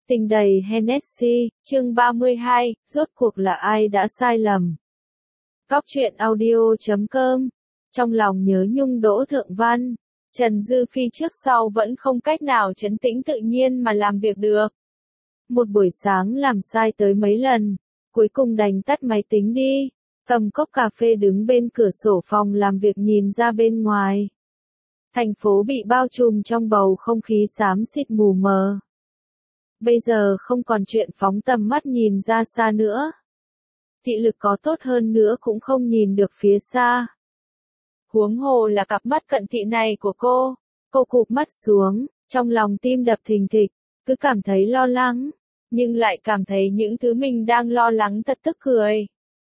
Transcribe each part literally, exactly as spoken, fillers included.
Tình đầy Hennessy, chương ba mươi hai, rốt cuộc là ai đã sai lầm? Góc truyện audio chấm com. Trong lòng nhớ nhung Đỗ Thượng Văn, Trần Dư Phi trước sau vẫn không cách nào trấn tĩnh tự nhiên mà làm việc được. Một buổi sáng làm sai tới mấy lần, cuối cùng đành tắt máy tính đi, cầm cốc cà phê đứng bên cửa sổ phòng làm việc nhìn ra bên ngoài. Thành phố bị bao trùm trong bầu không khí xám xịt mù mờ. Bây giờ không còn chuyện phóng tầm mắt nhìn ra xa nữa. Thị lực có tốt hơn nữa cũng không nhìn được phía xa. Huống hồ là cặp mắt cận thị này của cô. Cô cụp mắt xuống, trong lòng tim đập thình thịch, cứ cảm thấy lo lắng, nhưng lại cảm thấy những thứ mình đang lo lắng thật tức cười.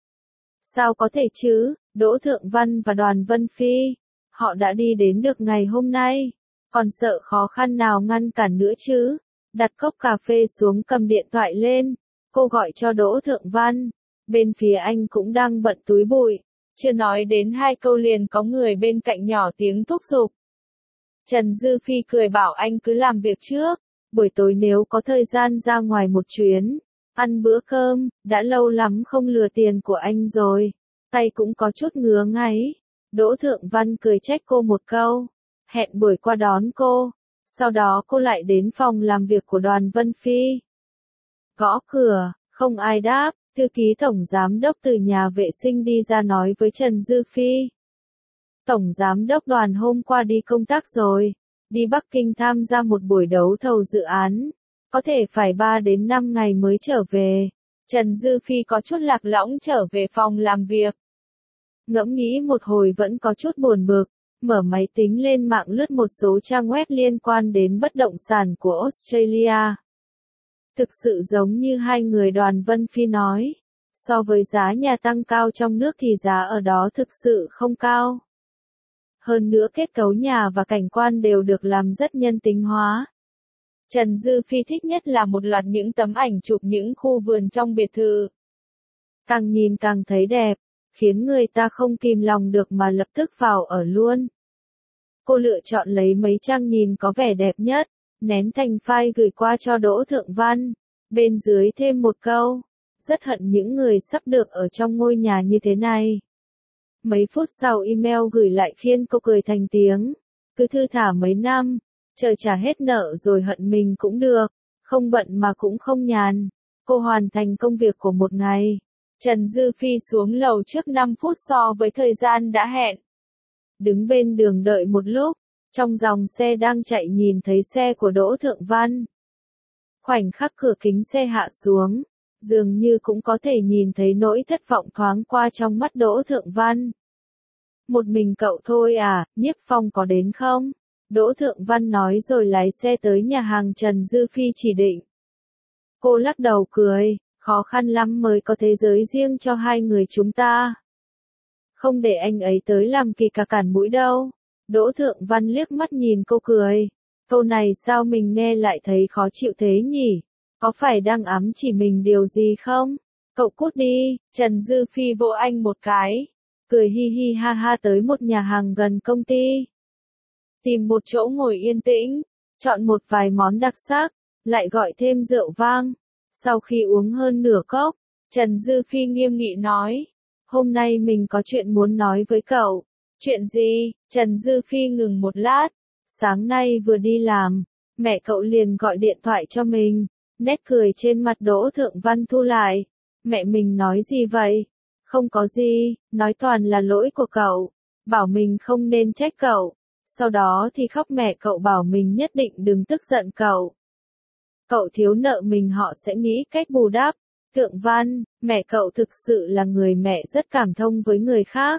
Sao có thể chứ, Đỗ Thượng Văn và Đoàn Vân Phi, họ đã đi đến được ngày hôm nay, còn sợ khó khăn nào ngăn cản nữa chứ. Đặt cốc cà phê xuống cầm điện thoại lên, cô gọi cho Đỗ Thượng Văn, bên phía anh cũng đang bận túi bụi, chưa nói đến hai câu liền có người bên cạnh nhỏ tiếng thúc giục. Trần Dư Phi cười bảo anh cứ làm việc trước, buổi tối nếu có thời gian ra ngoài một chuyến, ăn bữa cơm, đã lâu lắm không lừa tiền của anh rồi, tay cũng có chút ngứa ngáy. Đỗ Thượng Văn cười trách cô một câu, hẹn buổi qua đón cô. Sau đó cô lại đến phòng làm việc của Đoàn Vân Phi. Gõ cửa, không ai đáp, thư ký tổng giám đốc từ nhà vệ sinh đi ra nói với Trần Dư Phi. Tổng giám đốc Đoàn hôm qua đi công tác rồi, đi Bắc Kinh tham gia một buổi đấu thầu dự án, có thể phải ba đến năm ngày mới trở về. Trần Dư Phi có chút lạc lõng trở về phòng làm việc. Ngẫm nghĩ một hồi vẫn có chút buồn bực. Mở máy tính lên mạng lướt một số trang web liên quan đến bất động sản của Australia. Thực sự giống như hai người Đoàn Vân Phi nói, so với giá nhà tăng cao trong nước thì giá ở đó thực sự không cao. Hơn nữa kết cấu nhà và cảnh quan đều được làm rất nhân tính hóa. Trần Dư Phi thích nhất là một loạt những tấm ảnh chụp những khu vườn trong biệt thự. Càng nhìn càng thấy đẹp, khiến người ta không kìm lòng được mà lập tức vào ở luôn. Cô lựa chọn lấy mấy trang nhìn có vẻ đẹp nhất, nén thành file gửi qua cho Đỗ Thượng Văn, bên dưới thêm một câu, rất hận những người sắp được ở trong ngôi nhà như thế này. Mấy phút sau email gửi lại khiến cô cười thành tiếng, cứ thư thả mấy năm, chờ trả hết nợ rồi hận mình cũng được, không bận mà cũng không nhàn. Cô hoàn thành công việc của một ngày. Trần Dư Phi xuống lầu trước năm phút so với thời gian đã hẹn. Đứng bên đường đợi một lúc, trong dòng xe đang chạy nhìn thấy xe của Đỗ Thượng Văn. Khoảnh khắc cửa kính xe hạ xuống, dường như cũng có thể nhìn thấy nỗi thất vọng thoáng qua trong mắt Đỗ Thượng Văn. Một mình cậu thôi à, Nhiếp Phong có đến không? Đỗ Thượng Văn nói rồi lái xe tới nhà hàng Trần Dư Phi chỉ định. Cô lắc đầu cười, khó khăn lắm mới có thế giới riêng cho hai người chúng ta. Không để anh ấy tới làm kỳ cả cản mũi đâu. Đỗ Thượng Văn liếc mắt nhìn cô cười. Câu này sao mình nghe lại thấy khó chịu thế nhỉ? Có phải đang ám chỉ mình điều gì không? Cậu cút đi. Trần Dư Phi vỗ anh một cái, cười hi hi ha ha tới một nhà hàng gần công ty. Tìm một chỗ ngồi yên tĩnh, chọn một vài món đặc sắc, lại gọi thêm rượu vang. Sau khi uống hơn nửa cốc, Trần Dư Phi nghiêm nghị nói. Hôm nay mình có chuyện muốn nói với cậu. Chuyện gì? Trần Dư Phi ngừng một lát. Sáng nay vừa đi làm, mẹ cậu liền gọi điện thoại cho mình. Nét cười trên mặt Đỗ Thượng Văn thu lại. Mẹ mình nói gì vậy? Không có gì, nói toàn là lỗi của cậu. Bảo mình không nên trách cậu. Sau đó thì khóc mẹ cậu bảo mình nhất định đừng tức giận cậu. Cậu thiếu nợ mình họ sẽ nghĩ cách bù đắp. Thượng Văn, mẹ cậu thực sự là người mẹ rất cảm thông với người khác.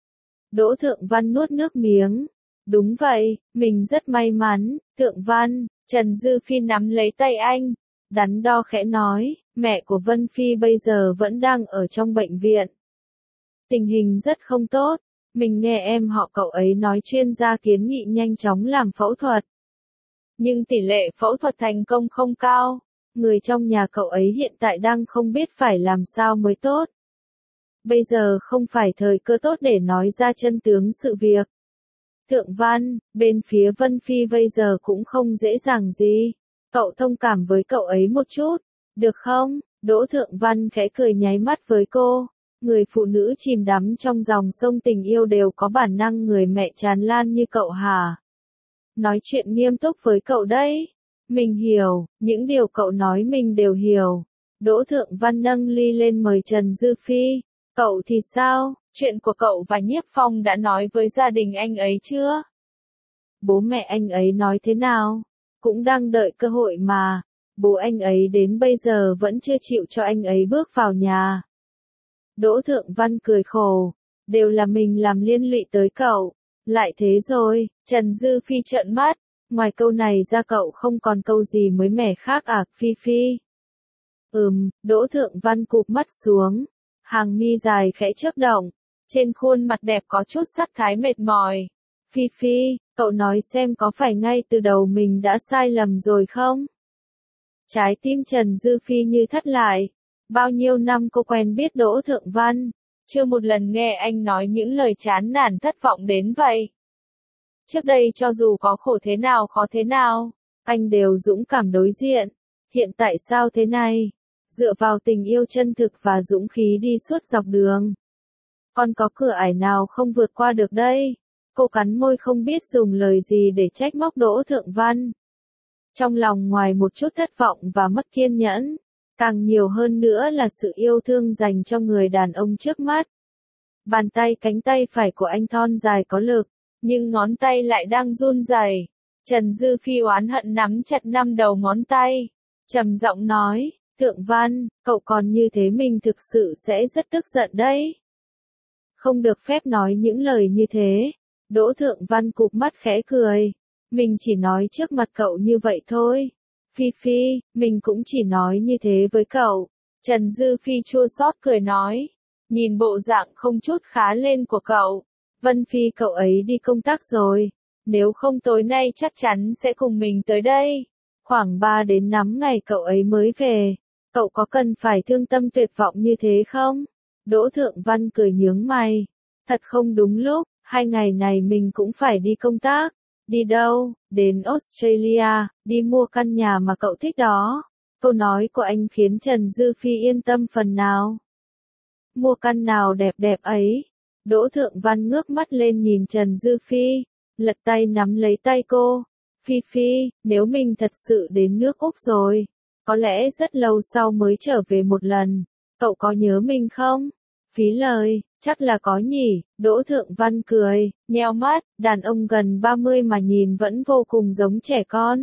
Đỗ Thượng Văn nuốt nước miếng. Đúng vậy, mình rất may mắn. Thượng Văn, Trần Dư Phi nắm lấy tay anh, đắn đo khẽ nói, mẹ của Vân Phi bây giờ vẫn đang ở trong bệnh viện. Tình hình rất không tốt, mình nghe em họ cậu ấy nói chuyên gia kiến nghị nhanh chóng làm phẫu thuật. Nhưng tỷ lệ phẫu thuật thành công không cao. Người trong nhà cậu ấy hiện tại đang không biết phải làm sao mới tốt. Bây giờ không phải thời cơ tốt để nói ra chân tướng sự việc. Thượng Văn, bên phía Vân Phi bây giờ cũng không dễ dàng gì. Cậu thông cảm với cậu ấy một chút, được không? Đỗ Thượng Văn khẽ cười nháy mắt với cô. Người phụ nữ chìm đắm trong dòng sông tình yêu đều có bản năng người mẹ tràn lan như cậu hả? Nói chuyện nghiêm túc với cậu đấy. Mình hiểu, những điều cậu nói mình đều hiểu. Đỗ Thượng Văn nâng ly lên mời Trần Dư Phi. Cậu thì sao? Chuyện của cậu và Nhiếp Phong đã nói với gia đình anh ấy chưa? Bố mẹ anh ấy nói thế nào? Cũng đang đợi cơ hội mà. Bố anh ấy đến bây giờ vẫn chưa chịu cho anh ấy bước vào nhà. Đỗ Thượng Văn cười khổ. Đều là mình làm liên lụy tới cậu. Lại thế rồi, Trần Dư Phi trợn mắt. Ngoài câu này ra cậu không còn câu gì mới mẻ khác à, Phi Phi? Ừm, Đỗ Thượng Văn cụp mắt xuống. Hàng mi dài khẽ chớp động. Trên khuôn mặt đẹp có chút sắc thái mệt mỏi. Phi Phi, cậu nói xem có phải ngay từ đầu mình đã sai lầm rồi không? Trái tim Trần Dư Phi như thắt lại. Bao nhiêu năm cô quen biết Đỗ Thượng Văn, chưa một lần nghe anh nói những lời chán nản thất vọng đến vậy. Trước đây cho dù có khổ thế nào khó thế nào, anh đều dũng cảm đối diện. Hiện tại sao thế này? Dựa vào tình yêu chân thực và dũng khí đi suốt dọc đường. Còn có cửa ải nào không vượt qua được đây? Cô cắn môi không biết dùng lời gì để trách móc Đỗ Thượng Văn. Trong lòng ngoài một chút thất vọng và mất kiên nhẫn, càng nhiều hơn nữa là sự yêu thương dành cho người đàn ông trước mắt. Bàn tay cánh tay phải của anh thon dài có lực, nhưng ngón tay lại đang run rẩy. Trần Dư Phi oán hận nắm chặt năm đầu ngón tay, trầm giọng nói, Thượng Văn, cậu còn như thế mình thực sự sẽ rất tức giận đấy. Không được phép nói những lời như thế. Đỗ Thượng Văn cụp mắt khẽ cười. Mình chỉ nói trước mặt cậu như vậy thôi. Phi Phi, mình cũng chỉ nói như thế với cậu. Trần Dư Phi chua xót cười nói. Nhìn bộ dạng không chút khá lên của cậu. Vân Phi cậu ấy đi công tác rồi. Nếu không tối nay chắc chắn sẽ cùng mình tới đây. Khoảng ba đến năm ngày cậu ấy mới về. Cậu có cần phải thương tâm tuyệt vọng như thế không? Đỗ Thượng Văn cười nhướng mày. Thật không đúng lúc, hai ngày này mình cũng phải đi công tác. Đi đâu? Đến Australia, đi mua căn nhà mà cậu thích đó. Câu nói của anh khiến Trần Dư Phi yên tâm phần nào. Mua căn nào đẹp đẹp ấy? Đỗ Thượng Văn ngước mắt lên nhìn Trần Dư Phi, lật tay nắm lấy tay cô. Phi Phi, nếu mình thật sự đến nước Úc rồi, có lẽ rất lâu sau mới trở về một lần. Cậu có nhớ mình không? Phí lời, chắc là có nhỉ. Đỗ Thượng Văn cười, nheo mắt, đàn ông gần ba mươi mà nhìn vẫn vô cùng giống trẻ con.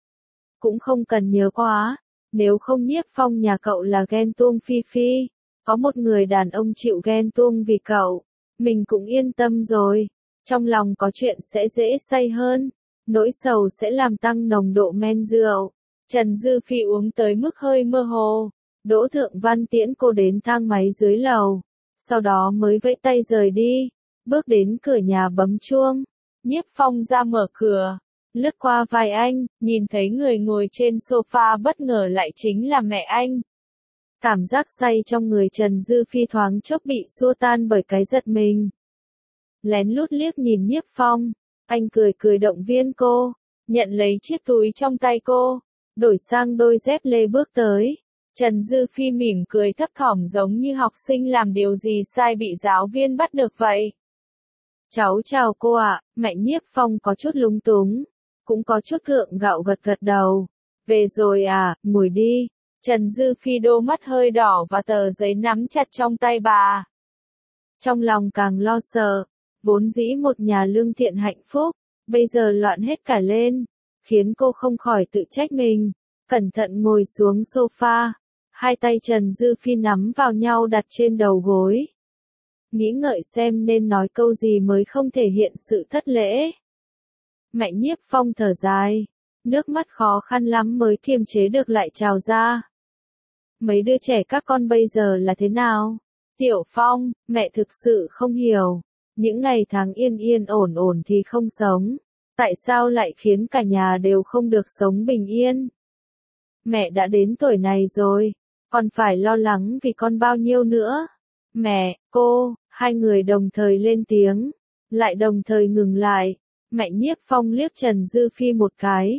Cũng không cần nhớ quá, nếu không Nhiếp Phong nhà cậu là ghen tuông Phi Phi. Có một người đàn ông chịu ghen tuông vì cậu, mình cũng yên tâm rồi. Trong lòng có chuyện sẽ dễ say hơn, nỗi sầu sẽ làm tăng nồng độ men rượu. Trần Dư Phi uống tới mức hơi mơ hồ. Đỗ Thượng Văn tiễn cô đến thang máy dưới lầu, sau đó mới vẫy tay rời đi, bước đến cửa nhà bấm chuông. Nhiếp Phong ra mở cửa, lướt qua vai anh, nhìn thấy người ngồi trên sofa bất ngờ lại chính là mẹ anh. Cảm giác say trong người Trần Dư Phi thoáng chốc bị xua tan bởi cái giật mình. Lén lút liếc nhìn Nhiếp Phong, anh cười cười động viên cô, nhận lấy chiếc túi trong tay cô, đổi sang đôi dép lê bước tới. Trần Dư Phi mỉm cười thấp thỏm giống như học sinh làm điều gì sai bị giáo viên bắt được vậy. Cháu chào cô ạ, mẹ Nhiếp Phong có chút lúng túng, cũng có chút gượng gạo gật gật đầu. Về rồi à, ngồi đi. Trần Dư Phi đôi mắt hơi đỏ và tờ giấy nắm chặt trong tay bà. Trong lòng càng lo sợ, vốn dĩ một nhà lương thiện hạnh phúc, bây giờ loạn hết cả lên, khiến cô không khỏi tự trách mình. Cẩn thận ngồi xuống sofa, hai tay Trần Dư Phi nắm vào nhau đặt trên đầu gối. Nghĩ ngợi xem nên nói câu gì mới không thể hiện sự thất lễ. Mẹ Nhiếp Phong thở dài, nước mắt khó khăn lắm mới kiềm chế được lại trào ra. Mấy đứa trẻ các con bây giờ là thế nào? Tiểu Phong, mẹ thực sự không hiểu. Những ngày tháng yên yên ổn ổn thì không sống. Tại sao lại khiến cả nhà đều không được sống bình yên? Mẹ đã đến tuổi này rồi, còn phải lo lắng vì con bao nhiêu nữa? Mẹ, cô, hai người đồng thời lên tiếng, lại đồng thời ngừng lại. Mẹ Nhiếp Phong liếc Trần Dư Phi một cái,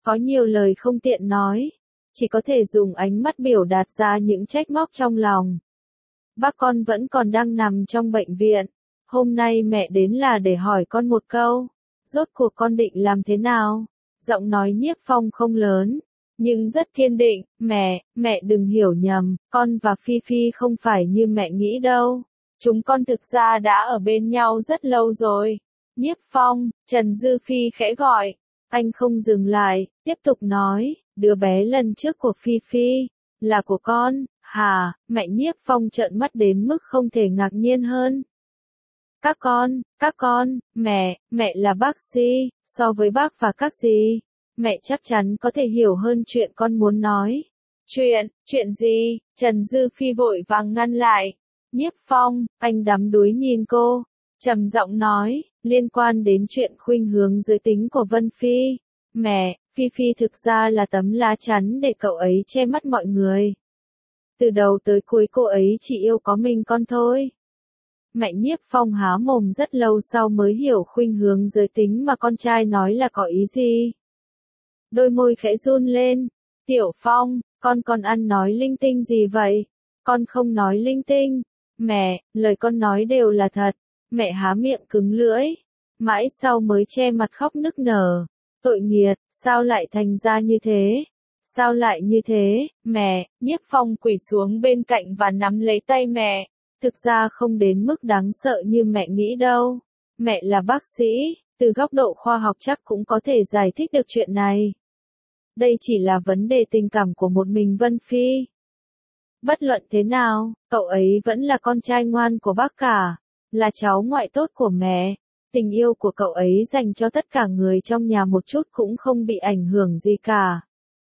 có nhiều lời không tiện nói, chỉ có thể dùng ánh mắt biểu đạt ra những trách móc trong lòng. Bác con vẫn còn đang nằm trong bệnh viện, hôm nay mẹ đến là để hỏi con một câu, rốt cuộc con định làm thế nào? Giọng nói Nhiếp Phong không lớn, nhưng rất kiên định, mẹ, mẹ đừng hiểu nhầm, con và Phi Phi không phải như mẹ nghĩ đâu. Chúng con thực ra đã ở bên nhau rất lâu rồi. Nhiếp Phong, Trần Dư Phi khẽ gọi, anh không dừng lại, tiếp tục nói, đứa bé lần trước của Phi Phi, là của con, hả, mẹ Nhiếp Phong trợn mắt đến mức không thể ngạc nhiên hơn. Các con, các con, mẹ, mẹ là bác sĩ, so với bác và các gì, mẹ chắc chắn có thể hiểu hơn chuyện con muốn nói. Chuyện, chuyện gì? Trần Dư Phi vội vàng ngăn lại. Nhiếp Phong, anh đắm đuối nhìn cô, trầm giọng nói, liên quan đến chuyện khuynh hướng giới tính của Vân Phi. Mẹ, Phi Phi thực ra là tấm lá chắn để cậu ấy che mắt mọi người. Từ đầu tới cuối cô ấy chỉ yêu có mình con thôi. Mẹ Nhiếp Phong há mồm rất lâu sau mới hiểu khuynh hướng giới tính mà con trai nói là có ý gì. Đôi môi khẽ run lên. Tiểu Phong, con còn ăn nói linh tinh gì vậy? Con không nói linh tinh. Mẹ, lời con nói đều là thật. Mẹ há miệng cứng lưỡi. Mãi sau mới che mặt khóc nức nở. Tội nghiệt, sao lại thành ra như thế? Sao lại như thế? Mẹ, Nhiếp Phong quỳ xuống bên cạnh và nắm lấy tay mẹ. Thực ra không đến mức đáng sợ như mẹ nghĩ đâu. Mẹ là bác sĩ, từ góc độ khoa học chắc cũng có thể giải thích được chuyện này. Đây chỉ là vấn đề tình cảm của một mình Vân Phi. Bất luận thế nào, cậu ấy vẫn là con trai ngoan của bác cả, là cháu ngoại tốt của mẹ. Tình yêu của cậu ấy dành cho tất cả người trong nhà một chút cũng không bị ảnh hưởng gì cả.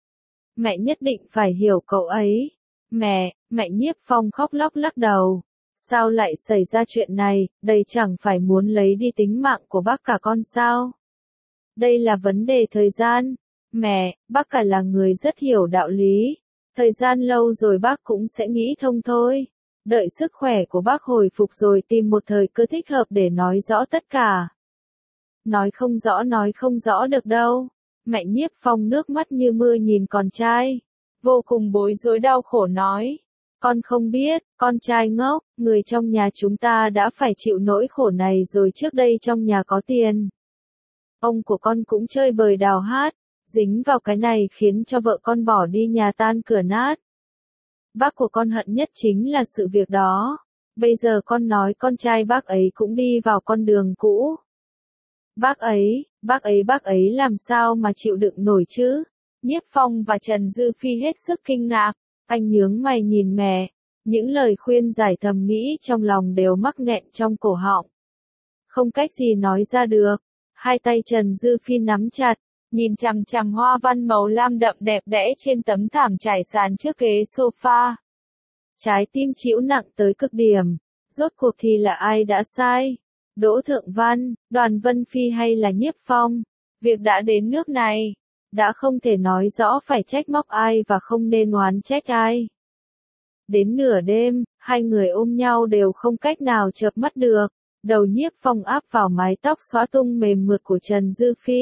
Mẹ nhất định phải hiểu cậu ấy. Mẹ, mẹ Nhiếp Phong khóc lóc lắc đầu. Sao lại xảy ra chuyện này, đây chẳng phải muốn lấy đi tính mạng của bác cả con sao? Đây là vấn đề thời gian. Mẹ, bác cả là người rất hiểu đạo lý. Thời gian lâu rồi bác cũng sẽ nghĩ thông thôi. Đợi sức khỏe của bác hồi phục rồi tìm một thời cơ thích hợp để nói rõ tất cả. Nói không rõ nói không rõ được đâu. Mẹ Nhiếp Phong nước mắt như mưa nhìn con trai. Vô cùng bối rối đau khổ nói. Con không biết, con trai ngốc, người trong nhà chúng ta đã phải chịu nỗi khổ này rồi trước đây trong nhà có tiền. Ông của con cũng chơi bời đào hát, dính vào cái này khiến cho vợ con bỏ đi nhà tan cửa nát. Bác của con hận nhất chính là sự việc đó. Bây giờ con nói con trai bác ấy cũng đi vào con đường cũ. Bác ấy, bác ấy bác ấy làm sao mà chịu đựng nổi chứ? Nhiếp Phong và Trần Dư Phi hết sức kinh ngạc. Anh nhướng mày nhìn mẹ, những lời khuyên giải thầm nghĩ trong lòng đều mắc nghẹn trong cổ họng. Không cách gì nói ra được, hai tay Trần Dư Phi nắm chặt, nhìn chằm chằm hoa văn màu lam đậm đẹp đẽ trên tấm thảm trải sàn trước ghế sofa. Trái tim chịu nặng tới cực điểm, rốt cuộc thì là ai đã sai? Đỗ Thượng Văn, Đoàn Vân Phi hay là Nhiếp Phong? Việc đã đến nước này, đã không thể nói rõ phải trách móc ai và không nên oán trách ai. Đến nửa đêm, hai người ôm nhau đều không cách nào chợp mắt được, đầu Nhiếp Phong áp vào mái tóc xõa tung mềm mượt của Trần Dư Phi.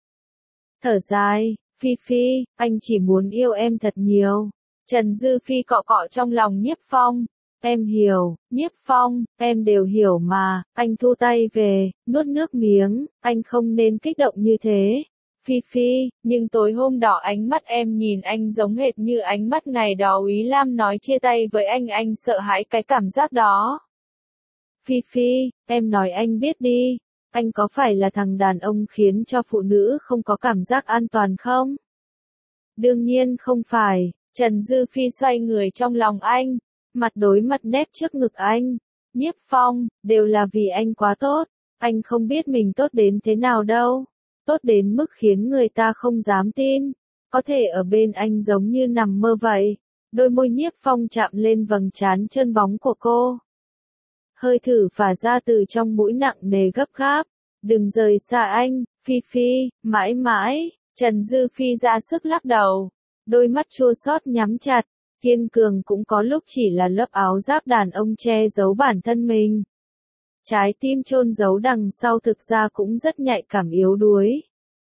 Thở dài, Phi Phi, anh chỉ muốn yêu em thật nhiều. Trần Dư Phi cọ cọ trong lòng Nhiếp Phong. Em hiểu, Nhiếp Phong, em đều hiểu mà, anh thu tay về, nuốt nước miếng, anh không nên kích động như thế. Phi Phi, nhưng tối hôm đó ánh mắt em nhìn anh giống hệt như ánh mắt ngày đó Úy Lam nói chia tay với anh, anh sợ hãi cái cảm giác đó. Phi Phi, em nói anh biết đi, anh có phải là thằng đàn ông khiến cho phụ nữ không có cảm giác an toàn không? Đương nhiên không phải, Trần Dư Phi xoay người trong lòng anh, mặt đối mặt nép trước ngực anh. Nhiếp Phong, đều là vì anh quá tốt, anh không biết mình tốt đến thế nào đâu. Tốt đến mức khiến người ta không dám tin, có thể ở bên anh giống như nằm mơ vậy. Đôi môi Nhiếp Phong chạm lên vầng trán trơn bóng của cô. Hơi thở phả ra từ trong mũi nặng nề gấp gáp. Đừng rời xa anh, Phi Phi, mãi mãi. Trần Dư Phi ra sức lắc đầu. Đôi mắt chua xót nhắm chặt. Kiên cường cũng có lúc chỉ là lớp áo giáp đàn ông che giấu bản thân mình. Trái tim chôn giấu đằng sau thực ra cũng rất nhạy cảm yếu đuối.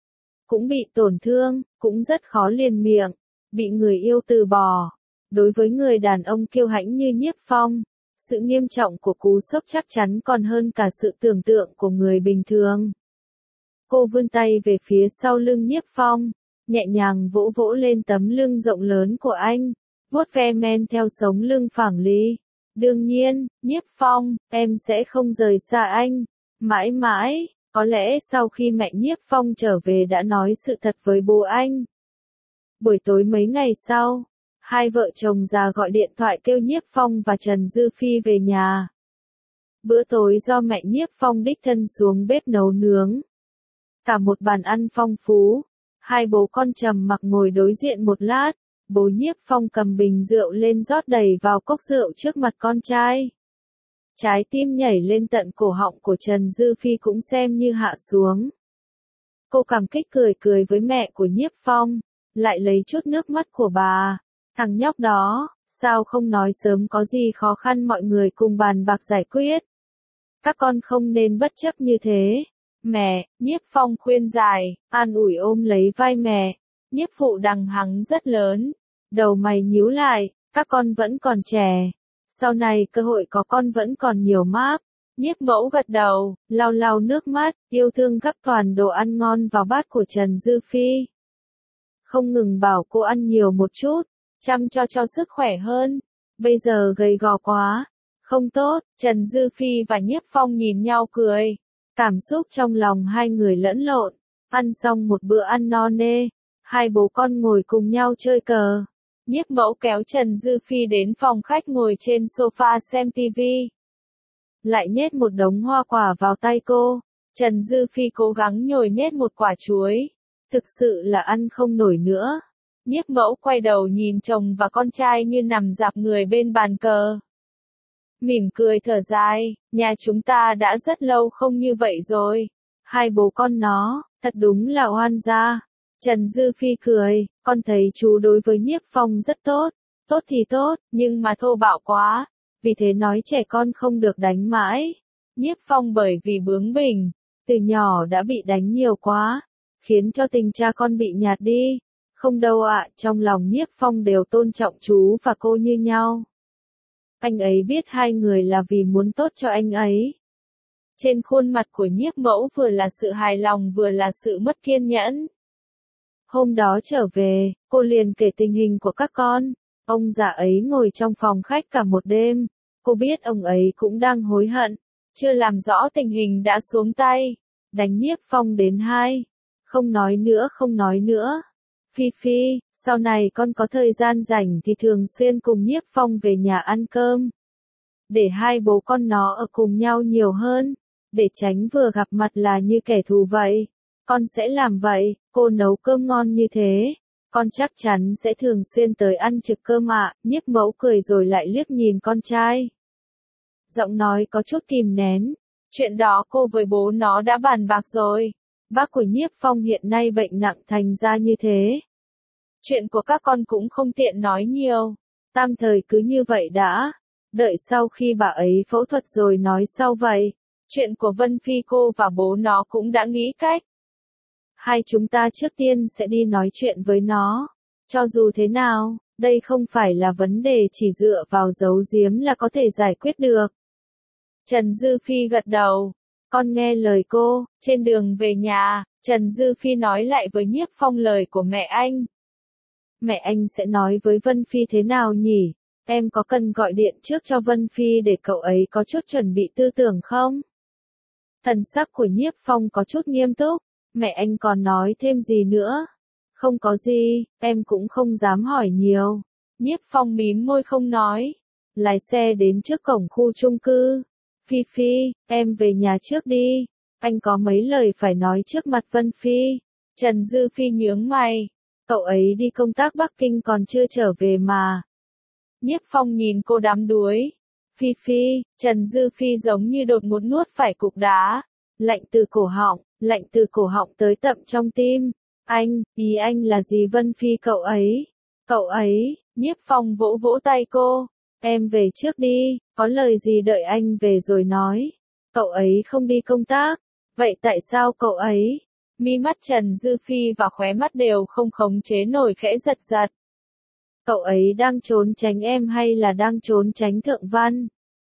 cũng bị tổn thương, cũng rất khó liền miệng, bị người yêu từ bỏ. Đối với người đàn ông kiêu hãnh như Nhiếp Phong, sự nghiêm trọng của cú sốc chắc chắn còn hơn cả sự tưởng tượng của người bình thường. Cô vươn tay về phía sau lưng Nhiếp Phong, nhẹ nhàng vỗ vỗ lên tấm lưng rộng lớn của anh, vuốt ve men theo sống lưng phẳng lì. Đương nhiên, Nhiếp Phong, em sẽ không rời xa anh, mãi mãi. Có lẽ sau khi mẹ Nhiếp Phong trở về đã nói sự thật với bố anh. Buổi tối mấy ngày sau, hai vợ chồng già gọi điện thoại kêu Nhiếp Phong và Trần Dư Phi về nhà. Bữa tối do mẹ Nhiếp Phong đích thân xuống bếp nấu nướng. Cả một bàn ăn phong phú, hai bố con trầm mặc ngồi đối diện một lát, bố Nhiếp Phong cầm bình rượu lên rót đầy vào cốc rượu trước mặt con trai. Trái tim nhảy lên tận cổ họng của Trần Dư Phi cũng xem như hạ xuống. Cô cảm kích cười cười với mẹ của Nhiếp Phong, lại lấy chút nước mắt của bà. Thằng nhóc đó, sao không nói sớm có gì khó khăn mọi người cùng bàn bạc giải quyết. Các con không nên bất chấp như thế. Mẹ, Nhiếp Phong khuyên giải, an ủi ôm lấy vai mẹ. Nhiếp phụ đằng hắng rất lớn. Đầu mày nhíu lại, các con vẫn còn trẻ. Sau này cơ hội có con vẫn còn nhiều máp. Nhiếp mẫu gật đầu, lau lau nước mắt, yêu thương gắp toàn đồ ăn ngon vào bát của Trần Dư Phi. Không ngừng bảo cô ăn nhiều một chút, chăm cho cho sức khỏe hơn. Bây giờ gầy gò quá, không tốt. Trần Dư Phi và Nhiếp Phong nhìn nhau cười. Cảm xúc trong lòng hai người lẫn lộn. Ăn xong một bữa ăn no nê, hai bố con ngồi cùng nhau chơi cờ. Nhiếp mẫu kéo Trần Dư Phi đến phòng khách ngồi trên sofa xem tivi. Lại nhét một đống hoa quả vào tay cô. Trần Dư Phi cố gắng nhồi nhét một quả chuối. Thực sự là ăn không nổi nữa. Nhiếp mẫu quay đầu nhìn chồng và con trai như nằm dạp người bên bàn cờ. Mỉm cười thở dài, nhà chúng ta đã rất lâu không như vậy rồi. Hai bố con nó, thật đúng là oan gia. Trần Dư Phi cười, con thấy chú đối với Nhiếp Phong rất tốt. Tốt thì tốt, nhưng mà thô bạo quá. Vì thế nói trẻ con không được đánh mãi. Nhiếp Phong bởi vì bướng bỉnh, từ nhỏ đã bị đánh nhiều quá, khiến cho tình cha con bị nhạt đi. Không đâu ạ, trong lòng Nhiếp Phong đều tôn trọng chú và cô như nhau. Anh ấy biết hai người là vì muốn tốt cho anh ấy. Trên khuôn mặt của Nhiếp mẫu vừa là sự hài lòng vừa là sự mất kiên nhẫn. Hôm đó trở về, cô liền kể tình hình của các con. Ông già ấy ngồi trong phòng khách cả một đêm. Cô biết ông ấy cũng đang hối hận. Chưa làm rõ tình hình đã xuống tay. Đánh Nhiếp Phong đến hai. Không nói nữa không nói nữa. Phi Phi, sau này con có thời gian rảnh thì thường xuyên cùng Nhiếp Phong về nhà ăn cơm. Để hai bố con nó ở cùng nhau nhiều hơn. Để tránh vừa gặp mặt là như kẻ thù vậy. Con sẽ làm vậy, cô nấu cơm ngon như thế. Con chắc chắn sẽ thường xuyên tới ăn trực cơm ạ. Nhiếp mẫu cười rồi lại liếc nhìn con trai. Giọng nói có chút kìm nén. Chuyện đó cô với bố nó đã bàn bạc rồi. Bác của Nhiếp Phong hiện nay bệnh nặng thành ra như thế. Chuyện của các con cũng không tiện nói nhiều. Tạm thời cứ như vậy đã. Đợi sau khi bà ấy phẫu thuật rồi nói sau vậy. Chuyện của Vân Phi cô và bố nó cũng đã nghĩ cách. Hai chúng ta trước tiên sẽ đi nói chuyện với nó. Cho dù thế nào, đây không phải là vấn đề chỉ dựa vào giấu giếm là có thể giải quyết được. Trần Dư Phi gật đầu. Con nghe lời cô. Trên đường về nhà, Trần Dư Phi nói lại với Nhiếp Phong lời của mẹ anh. Mẹ anh sẽ nói với Vân Phi thế nào nhỉ? Em có cần gọi điện trước cho Vân Phi để cậu ấy có chút chuẩn bị tư tưởng không? Thần sắc của Nhiếp Phong có chút nghiêm túc. Mẹ anh còn nói thêm gì nữa? Không có gì, em cũng không dám hỏi nhiều. Nhiếp Phong mím môi không nói. Lái xe đến trước cổng khu chung cư. Phi Phi, em về nhà trước đi. Anh có mấy lời phải nói trước mặt Vân Phi. Trần Dư Phi nhướng mày. Cậu ấy đi công tác Bắc Kinh còn chưa trở về mà. Nhiếp Phong nhìn cô đắm đuối. Phi Phi, Trần Dư Phi giống như đột ngột nuốt phải cục đá. Lạnh từ cổ họng, lạnh từ cổ họng tới tận trong tim. Anh, ý anh là gì Vân Phi cậu ấy? Cậu ấy, Nhiếp Phong vỗ vỗ tay cô. Em về trước đi, có lời gì đợi anh về rồi nói. Cậu ấy không đi công tác. Vậy tại sao cậu ấy? Mi mắt Trần Dư Phi và khóe mắt đều không khống chế nổi khẽ giật giật. Cậu ấy đang trốn tránh em hay là đang trốn tránh Thượng Văn?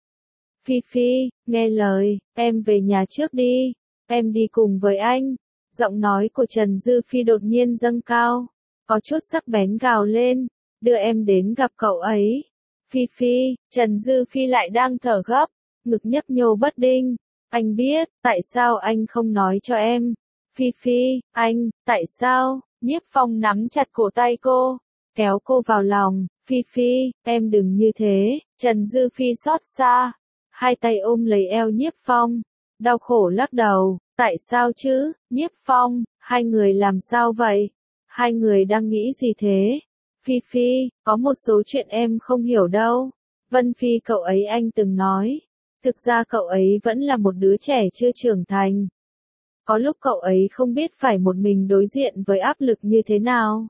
Phi Phi, nghe lời, em về nhà trước đi, em đi cùng với anh. Giọng nói của Trần Dư Phi đột nhiên dâng cao, có chút sắc bén gào lên, đưa em đến gặp cậu ấy. Phi Phi, Trần Dư Phi lại đang thở gấp, ngực nhấp nhô bất định. Anh biết, tại sao anh không nói cho em? Phi Phi, anh, tại sao? Nhiếp Phong nắm chặt cổ tay cô, kéo cô vào lòng. Phi Phi, em đừng như thế. Trần Dư Phi xót xa, hai tay ôm lấy eo Nhiếp Phong, đau khổ lắc đầu. Tại sao chứ, Nhiếp Phong, hai người làm sao vậy? Hai người đang nghĩ gì thế? Phi Phi, có một số chuyện em không hiểu đâu. Vân Phi cậu ấy anh từng nói. Thực ra cậu ấy vẫn là một đứa trẻ chưa trưởng thành. Có lúc cậu ấy không biết phải một mình đối diện với áp lực như thế nào.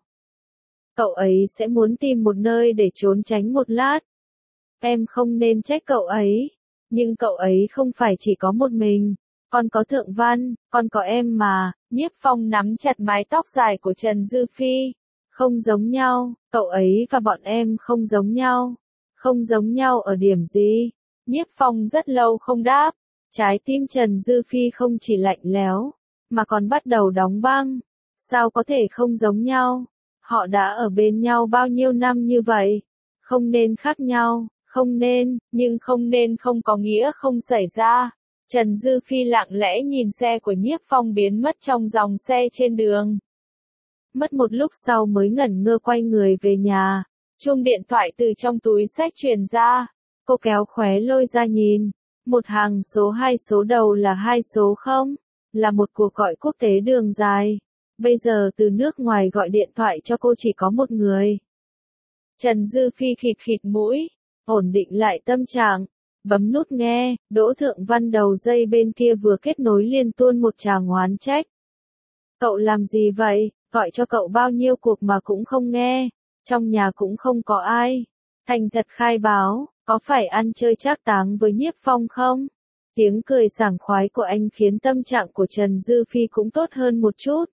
Cậu ấy sẽ muốn tìm một nơi để trốn tránh một lát. Em không nên trách cậu ấy. Nhưng cậu ấy không phải chỉ có một mình. Con có Thượng Văn, con có em mà. Nhiếp Phong nắm chặt mái tóc dài của Trần Dư Phi. Không giống nhau, cậu ấy và bọn em không giống nhau. Không giống nhau ở điểm gì? Nhiếp Phong rất lâu không đáp. Trái tim Trần Dư Phi không chỉ lạnh lẽo, mà còn bắt đầu đóng băng. Sao có thể không giống nhau? Họ đã ở bên nhau bao nhiêu năm như vậy? Không nên khác nhau, không nên, nhưng không nên không có nghĩa không xảy ra. Trần Dư Phi lặng lẽ nhìn xe của Nhiếp Phong biến mất trong dòng xe trên đường. Mất một lúc sau mới ngẩn ngơ quay người về nhà. Chuông điện thoại từ trong túi xách truyền ra. Cô kéo khóe lôi ra nhìn. Một hàng số hai số đầu là hai số không? Là một cuộc gọi quốc tế đường dài. Bây giờ từ nước ngoài gọi điện thoại cho cô chỉ có một người. Trần Dư Phi khịt khịt mũi, ổn định lại tâm trạng, bấm nút nghe. Đỗ Thượng Văn đầu dây bên kia vừa kết nối liền tuôn một tràng oán trách. Cậu làm gì vậy? Gọi cho cậu bao nhiêu cuộc mà cũng không nghe. Trong nhà cũng không có ai. Thành thật khai báo, có phải ăn chơi trác táng với Nhiếp Phong không? Tiếng cười sảng khoái của anh khiến tâm trạng của Trần Dư Phi cũng tốt hơn một chút.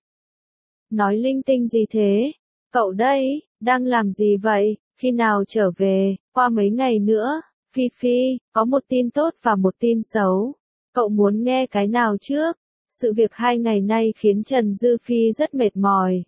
Nói linh tinh gì thế? Cậu đây, đang làm gì vậy? Khi nào trở về? Qua mấy ngày nữa? Phi Phi, có một tin tốt và một tin xấu. Cậu muốn nghe cái nào trước? Sự việc hai ngày nay khiến Trần Dư Phi rất mệt mỏi.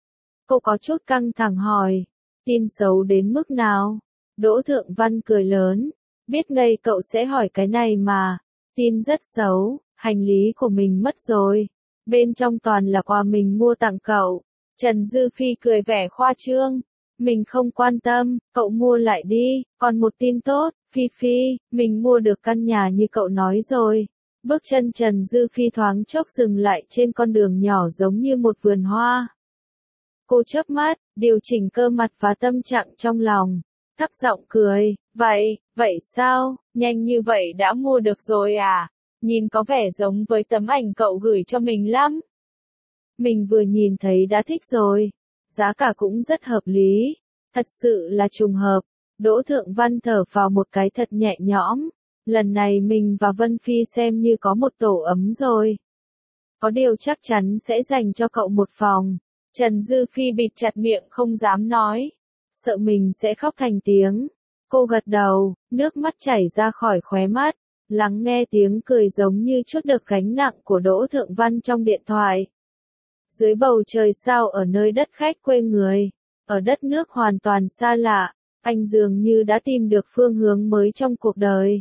Cô có chút căng thẳng hỏi. Tin xấu đến mức nào? Đỗ Thượng Văn cười lớn. Biết ngay cậu sẽ hỏi cái này mà. Tin rất xấu, hành lý của mình mất rồi. Bên trong toàn là quà mình mua tặng cậu. Trần Dư Phi cười vẻ khoa trương. Mình không quan tâm, cậu mua lại đi. Còn một tin tốt, Phi Phi, mình mua được căn nhà như cậu nói rồi. Bước chân Trần Dư Phi thoáng chốc dừng lại trên con đường nhỏ giống như một vườn hoa. Cô chớp mắt, điều chỉnh cơ mặt và tâm trạng trong lòng. Thấp giọng cười, vậy, vậy sao, nhanh như vậy đã mua được rồi à? Nhìn có vẻ giống với tấm ảnh cậu gửi cho mình lắm. Mình vừa nhìn thấy đã thích rồi. Giá cả cũng rất hợp lý. Thật sự là trùng hợp. Đỗ Thượng Văn thở vào một cái thật nhẹ nhõm. Lần này mình và Vân Phi xem như có một tổ ấm rồi. Có điều chắc chắn sẽ dành cho cậu một phòng. Trần Dư Phi bịt chặt miệng không dám nói. Sợ mình sẽ khóc thành tiếng. Cô gật đầu, nước mắt chảy ra khỏi khóe mắt. Lắng nghe tiếng cười giống như trút được gánh nặng của Đỗ Thượng Văn trong điện thoại. Dưới bầu trời sao ở nơi đất khách quê người, ở đất nước hoàn toàn xa lạ, anh dường như đã tìm được phương hướng mới trong cuộc đời.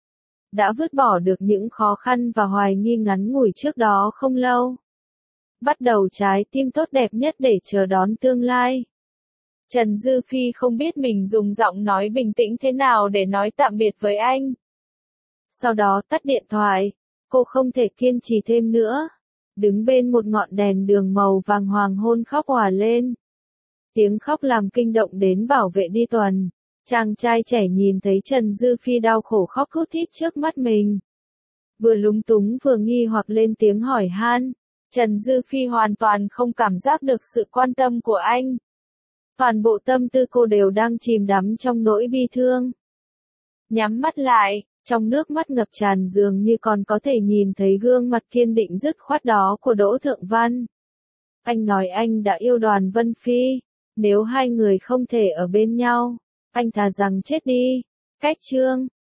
Đã vứt bỏ được những khó khăn và hoài nghi ngắn ngủi trước đó không lâu. Bắt đầu trái tim tốt đẹp nhất để chờ đón tương lai. Trần Dư Phi không biết mình dùng giọng nói bình tĩnh thế nào để nói tạm biệt với anh. Sau đó tắt điện thoại, cô không thể kiên trì thêm nữa. Đứng bên một ngọn đèn đường màu vàng hoàng hôn khóc òa lên. Tiếng khóc làm kinh động đến bảo vệ đi tuần. Chàng trai trẻ nhìn thấy Trần Dư Phi đau khổ khóc thút thít trước mắt mình. Vừa lúng túng vừa nghi hoặc lên tiếng hỏi han. Trần Dư Phi hoàn toàn không cảm giác được sự quan tâm của anh. Toàn bộ tâm tư cô đều đang chìm đắm trong nỗi bi thương. Nhắm mắt lại, Trong nước mắt ngập tràn dường như còn có thể nhìn thấy gương mặt kiên định dứt khoát đó của Đỗ Thượng Văn. Anh nói anh đã yêu Đoàn Vân Phi. Nếu hai người không thể ở bên nhau, anh thà rằng chết đi. Cách chương